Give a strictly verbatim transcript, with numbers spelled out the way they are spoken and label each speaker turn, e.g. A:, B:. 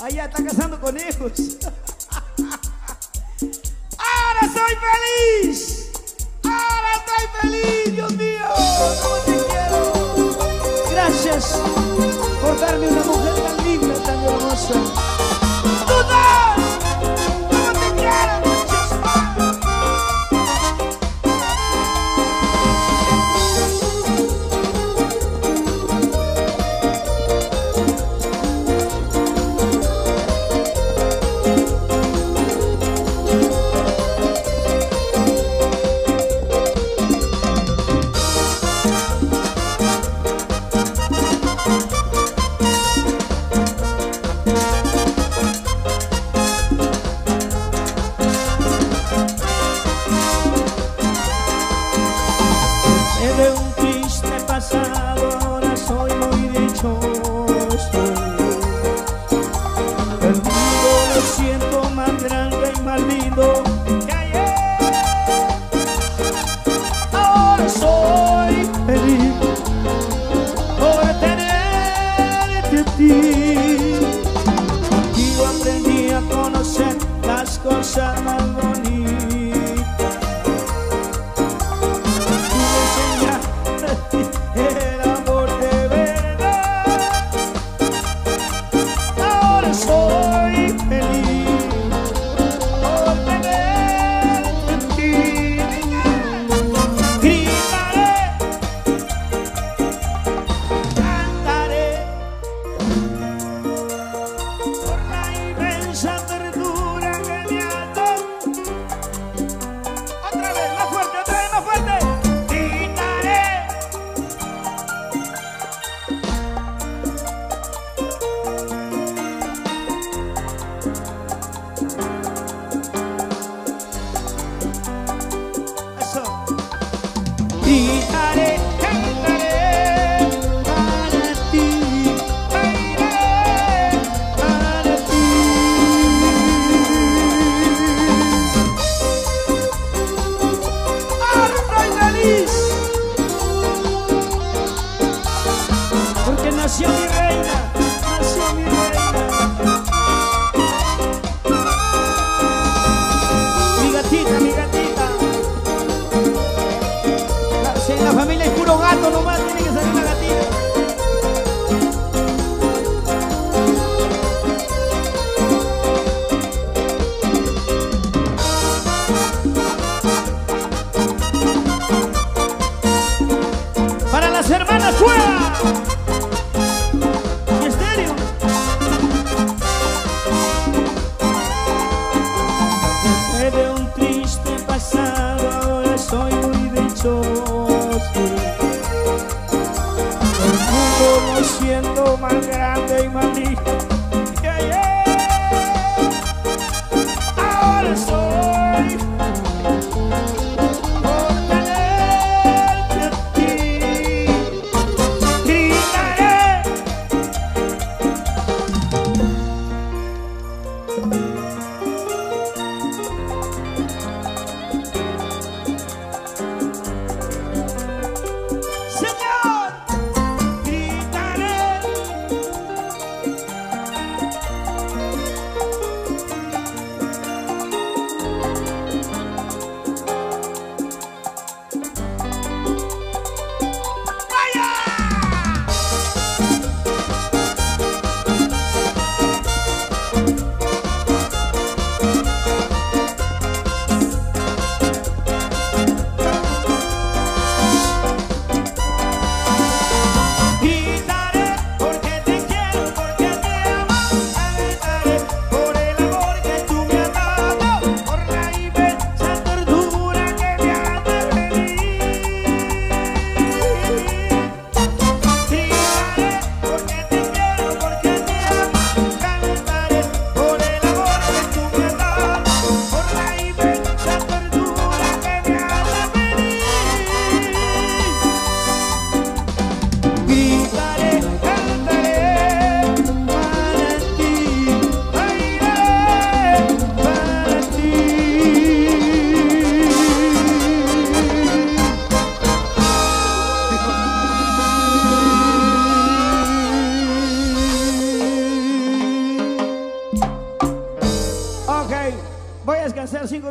A: Allá está cazando conejos. Ahora soy feliz. Ahora estoy feliz, Dios mío. ¿Cómo te quiero? Gracias por darme una mujer tan linda, tan hermosa. ¡Tú das! ¿Cómo te quiero, muchachos?
B: De un triste pasado ahora soy muy dichoso. El mundo lo siento más grande y más lindo que ayer. Ahora soy feliz por tenerte a ti. Y yo aprendí a conocer las cosas más bonitas. El amor de verdad. Ahora soy feliz por tenerte en ti. Gritaré, cantaré por la inmensa ternura que me has dado. Otra vez, más fuerte, otra vez, más fuerte. Gritaré, cantaré para ti, bailaré para ti.
A: Ahora estoy feliz
B: Porque nació mi reina, nació mi reina. Mi gatita, mi gatita.
A: Si en la familia es puro gato nomás, tiene que salir la gatita.
B: Para las hermanas fuera. Estéreo. De un triste pasado ahora soy muy dichoso. El mundo lo siento más grande y más lindo que ayer. Ahora soy por tenerte a ti. Gritaré. Señor, gritaré
A: Voy a descansar cinco